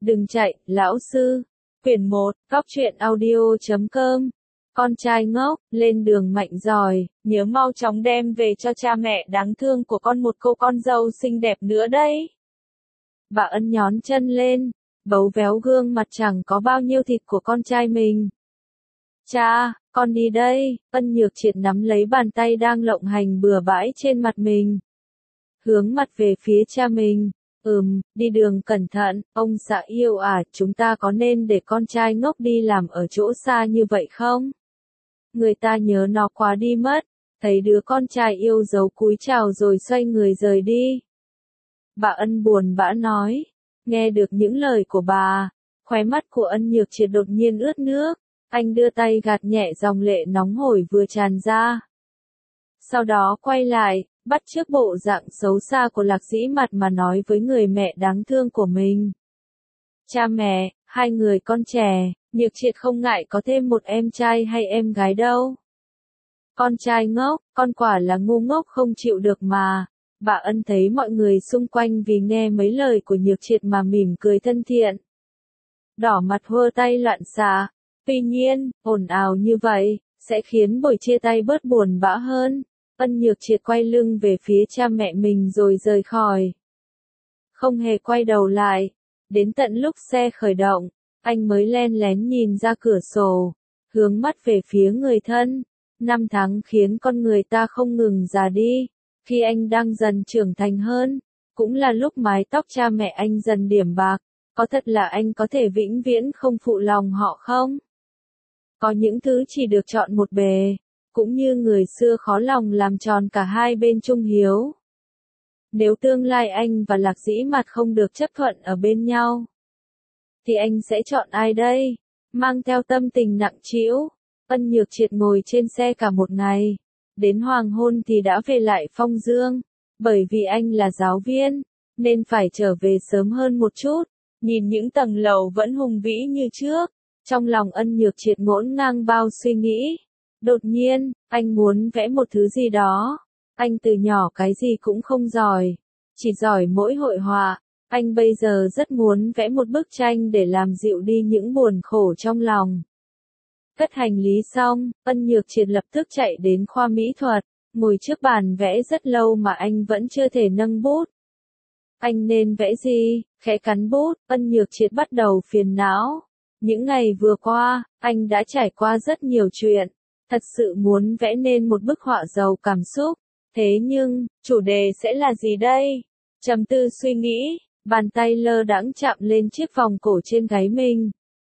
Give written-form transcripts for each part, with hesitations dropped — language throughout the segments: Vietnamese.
Đừng chạy, lão sư. Quyển 1, Góc truyện audio.com. Con trai ngốc, lên đường mạnh giỏi, nhớ mau chóng đem về cho cha mẹ đáng thương của con một cô con dâu xinh đẹp nữa đấy. Bà Ân nhón chân lên, bấu véo gương mặt chẳng có bao nhiêu thịt của con trai mình. Cha, con đi đây. Ân Nhược Triệt nắm lấy bàn tay đang lộng hành bừa bãi trên mặt mình. Hướng mặt về phía cha mình. Đi đường cẩn thận, ông xã yêu à, chúng ta có nên để con trai ngốc đi làm ở chỗ xa như vậy không? Người ta nhớ nó quá đi mất, thấy đứa con trai yêu dấu cúi chào rồi xoay người rời đi. Bà Ân buồn bã nói, nghe được những lời của bà, khóe mắt của Ân Nhược Triệt đột nhiên ướt nước, anh đưa tay gạt nhẹ dòng lệ nóng hổi vừa tràn ra. Sau đó quay lại, bắt chước bộ dạng xấu xa của Lạc Dĩ Mặt mà nói với người mẹ đáng thương của mình. Cha mẹ, hai người con trẻ, Nhược Triệt không ngại có thêm một em trai hay em gái đâu. Con trai ngốc, con quả là ngu ngốc không chịu được mà. Bà Ân thấy mọi người xung quanh vì nghe mấy lời của Nhược Triệt mà mỉm cười thân thiện. Đỏ mặt hơ tay loạn xạ. Tuy nhiên, ồn ào như vậy, sẽ khiến buổi chia tay bớt buồn bã hơn. Ân Nhược Triệt quay lưng về phía cha mẹ mình rồi rời khỏi. Không hề quay đầu lại. Đến tận lúc xe khởi động, anh mới len lén nhìn ra cửa sổ, hướng mắt về phía người thân. 5 tháng khiến con người ta không ngừng già đi. Khi anh đang dần trưởng thành hơn, cũng là lúc mái tóc cha mẹ anh dần điểm bạc. Có thật là anh có thể vĩnh viễn không phụ lòng họ không? Có những thứ chỉ được chọn một bề, cũng như người xưa khó lòng làm tròn cả hai bên trung hiếu. Nếu tương lai anh và Lạc Dĩ Mặt không được chấp thuận ở bên nhau, thì anh sẽ chọn ai đây? Mang theo tâm tình nặng trĩu, Ân Nhược Triệt ngồi trên xe cả một ngày. Đến hoàng hôn thì đã về lại Phong Dương. Bởi vì anh là giáo viên, nên phải trở về sớm hơn một chút. Nhìn những tầng lầu vẫn hùng vĩ như trước, trong lòng Ân Nhược Triệt ngổn ngang bao suy nghĩ. Đột nhiên, anh muốn vẽ một thứ gì đó. Anh từ nhỏ cái gì cũng không giỏi, chỉ giỏi mỗi hội họa. Anh bây giờ rất muốn vẽ một bức tranh để làm dịu đi những buồn khổ trong lòng. Cất hành lý xong, Ân Nhược Triệt lập tức chạy đến khoa mỹ thuật, ngồi trước bàn vẽ rất lâu mà anh vẫn chưa thể nâng bút. Anh nên vẽ gì? Khẽ cắn bút, Ân Nhược Triệt bắt đầu phiền não. Những ngày vừa qua, anh đã trải qua rất nhiều chuyện. Thật sự muốn vẽ nên một bức họa giàu cảm xúc. Thế nhưng, chủ đề sẽ là gì đây? Trầm tư suy nghĩ, bàn tay lơ đãng chạm lên chiếc vòng cổ trên gáy mình.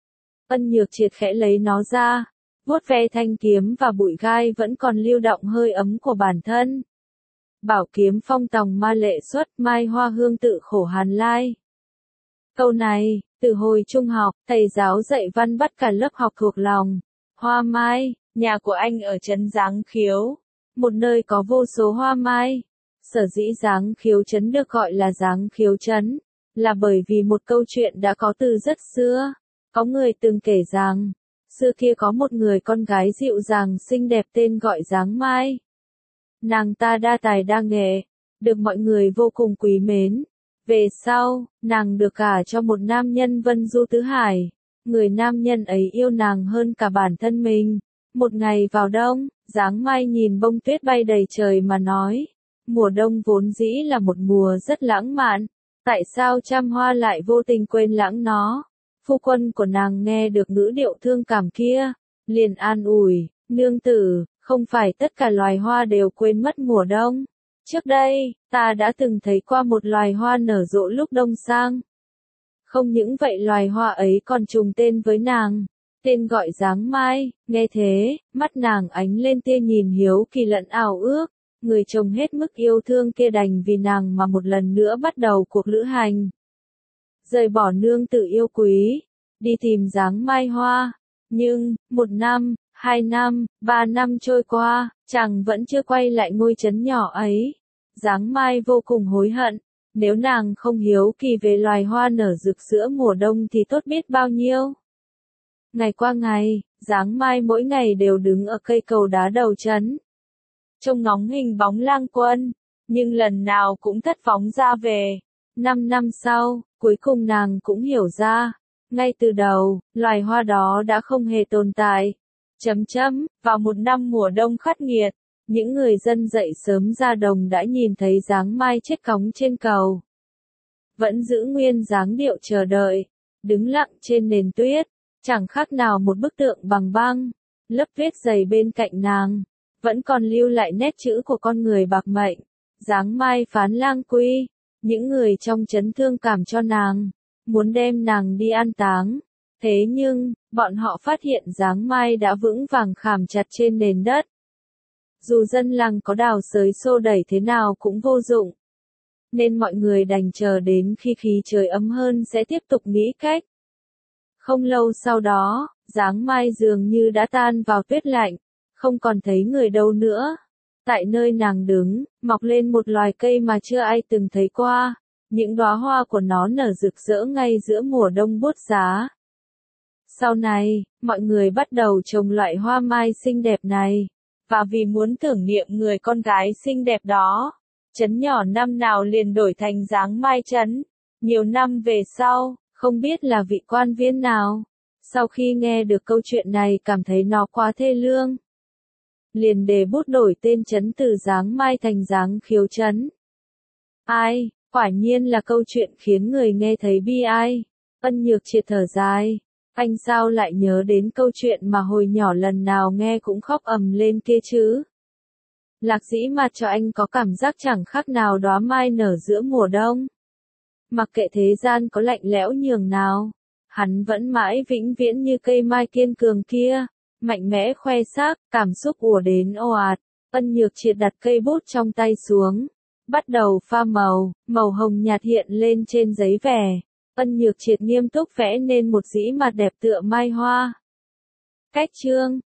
Ân Nhược Triệt khẽ lấy nó ra, vuốt ve thanh kiếm và bụi gai vẫn còn lưu động hơi ấm của bản thân. Bảo kiếm phong tòng ma lệ xuất, mai hoa hương tự khổ hàn lai. Câu này, từ hồi trung học, thầy giáo dạy văn bắt cả lớp học thuộc lòng. Hoa mai, nhà của anh ở trấn Giáng Khiếu, một nơi có vô số hoa mai. Sở dĩ Giáng Khiếu trấn được gọi là Giáng Khiếu trấn, là bởi vì một câu chuyện đã có từ rất xưa. Có người từng kể rằng, xưa kia có một người con gái dịu dàng xinh đẹp tên gọi Giáng Mai. Nàng ta đa tài đa nghệ, được mọi người vô cùng quý mến. Về sau, nàng được gả cho một nam nhân Vân Du Tứ Hải. Người nam nhân ấy yêu nàng hơn cả bản thân mình. Một ngày vào đông, Giáng Mai nhìn bông tuyết bay đầy trời mà nói, mùa đông vốn dĩ là một mùa rất lãng mạn, tại sao trăm hoa lại vô tình quên lãng nó? Phu quân của nàng nghe được ngữ điệu thương cảm kia, liền an ủi, nương tử, không phải tất cả loài hoa đều quên mất mùa đông. Trước đây, ta đã từng thấy qua một loài hoa nở rộ lúc đông sang. Không những vậy loài hoa ấy còn trùng tên với nàng, tên gọi Giáng Mai. Nghe thế, mắt nàng ánh lên tia nhìn hiếu kỳ lẫn ao ước. Người chồng hết mức yêu thương kia đành vì nàng mà một lần nữa bắt đầu cuộc lữ hành. Rời bỏ nương tử yêu quý, đi tìm Giáng Mai hoa. Nhưng, 1 năm, 2 năm, 3 năm trôi qua, chàng vẫn chưa quay lại ngôi trấn nhỏ ấy. Giáng Mai vô cùng hối hận, nếu nàng không hiếu kỳ về loài hoa nở rực giữa mùa đông thì tốt biết bao nhiêu. Ngày qua ngày, Giáng Mai mỗi ngày đều đứng ở cây cầu đá đầu trấn, trông ngóng hình bóng Lang Quân, nhưng lần nào cũng thất vọng ra về. 5 năm sau, Cuối cùng nàng cũng hiểu ra, ngay từ đầu, loài hoa đó đã không hề tồn tại. Vào một năm mùa đông khắc nghiệt, những người dân dậy sớm ra đồng đã nhìn thấy dáng mai chết cóng trên cầu. Vẫn giữ nguyên dáng điệu chờ đợi, đứng lặng trên nền tuyết, chẳng khác nào một bức tượng bằng băng, lớp tuyết dày bên cạnh nàng, vẫn còn lưu lại nét chữ của con người bạc mệnh, dáng mai phán lang quy. Những người trong trấn thương cảm cho nàng, muốn đem nàng đi an táng. Thế nhưng, bọn họ phát hiện dáng mai đã vững vàng khảm chặt trên nền đất. Dù dân làng có đào xới xô đẩy thế nào cũng vô dụng. Nên mọi người đành chờ đến khi khí trời ấm hơn sẽ tiếp tục nghĩ cách. Không lâu sau đó, dáng mai dường như đã tan vào tuyết lạnh, không còn thấy người đâu nữa. Tại nơi nàng đứng, mọc lên một loài cây mà chưa ai từng thấy qua. Những đóa hoa của nó nở rực rỡ ngay giữa mùa đông buốt giá. Sau này, mọi người bắt đầu trồng loại hoa mai xinh đẹp này. Và vì muốn tưởng niệm người con gái xinh đẹp đó, trấn nhỏ năm nào liền đổi thành dáng mai trấn. Nhiều năm về sau, không biết là vị quan viên nào, sau khi nghe được câu chuyện này cảm thấy nó quá thê lương, liền đề bút đổi tên trấn từ Giáng Mai thành Giáng Khiếu trấn. Ai, quả nhiên là câu chuyện khiến người nghe thấy bi ai. Ân Nhược Triệt thở dài, anh sao lại nhớ đến câu chuyện mà hồi nhỏ lần nào nghe cũng khóc ầm lên kia chứ. Lạc Dĩ Mạt cho anh có cảm giác chẳng khác nào đóa mai nở giữa mùa đông. Mặc kệ thế gian có lạnh lẽo nhường nào, hắn vẫn mãi vĩnh viễn như cây mai kiên cường kia, mạnh mẽ khoe xác, cảm xúc ùa đến ồ ạt. Ân Nhược Triệt đặt cây bút trong tay xuống, bắt đầu pha màu, màu hồng nhạt hiện lên trên giấy vẽ. Ân Nhược Triệt nghiêm túc vẽ nên một dĩ mặt đẹp tựa mai hoa. Cách chương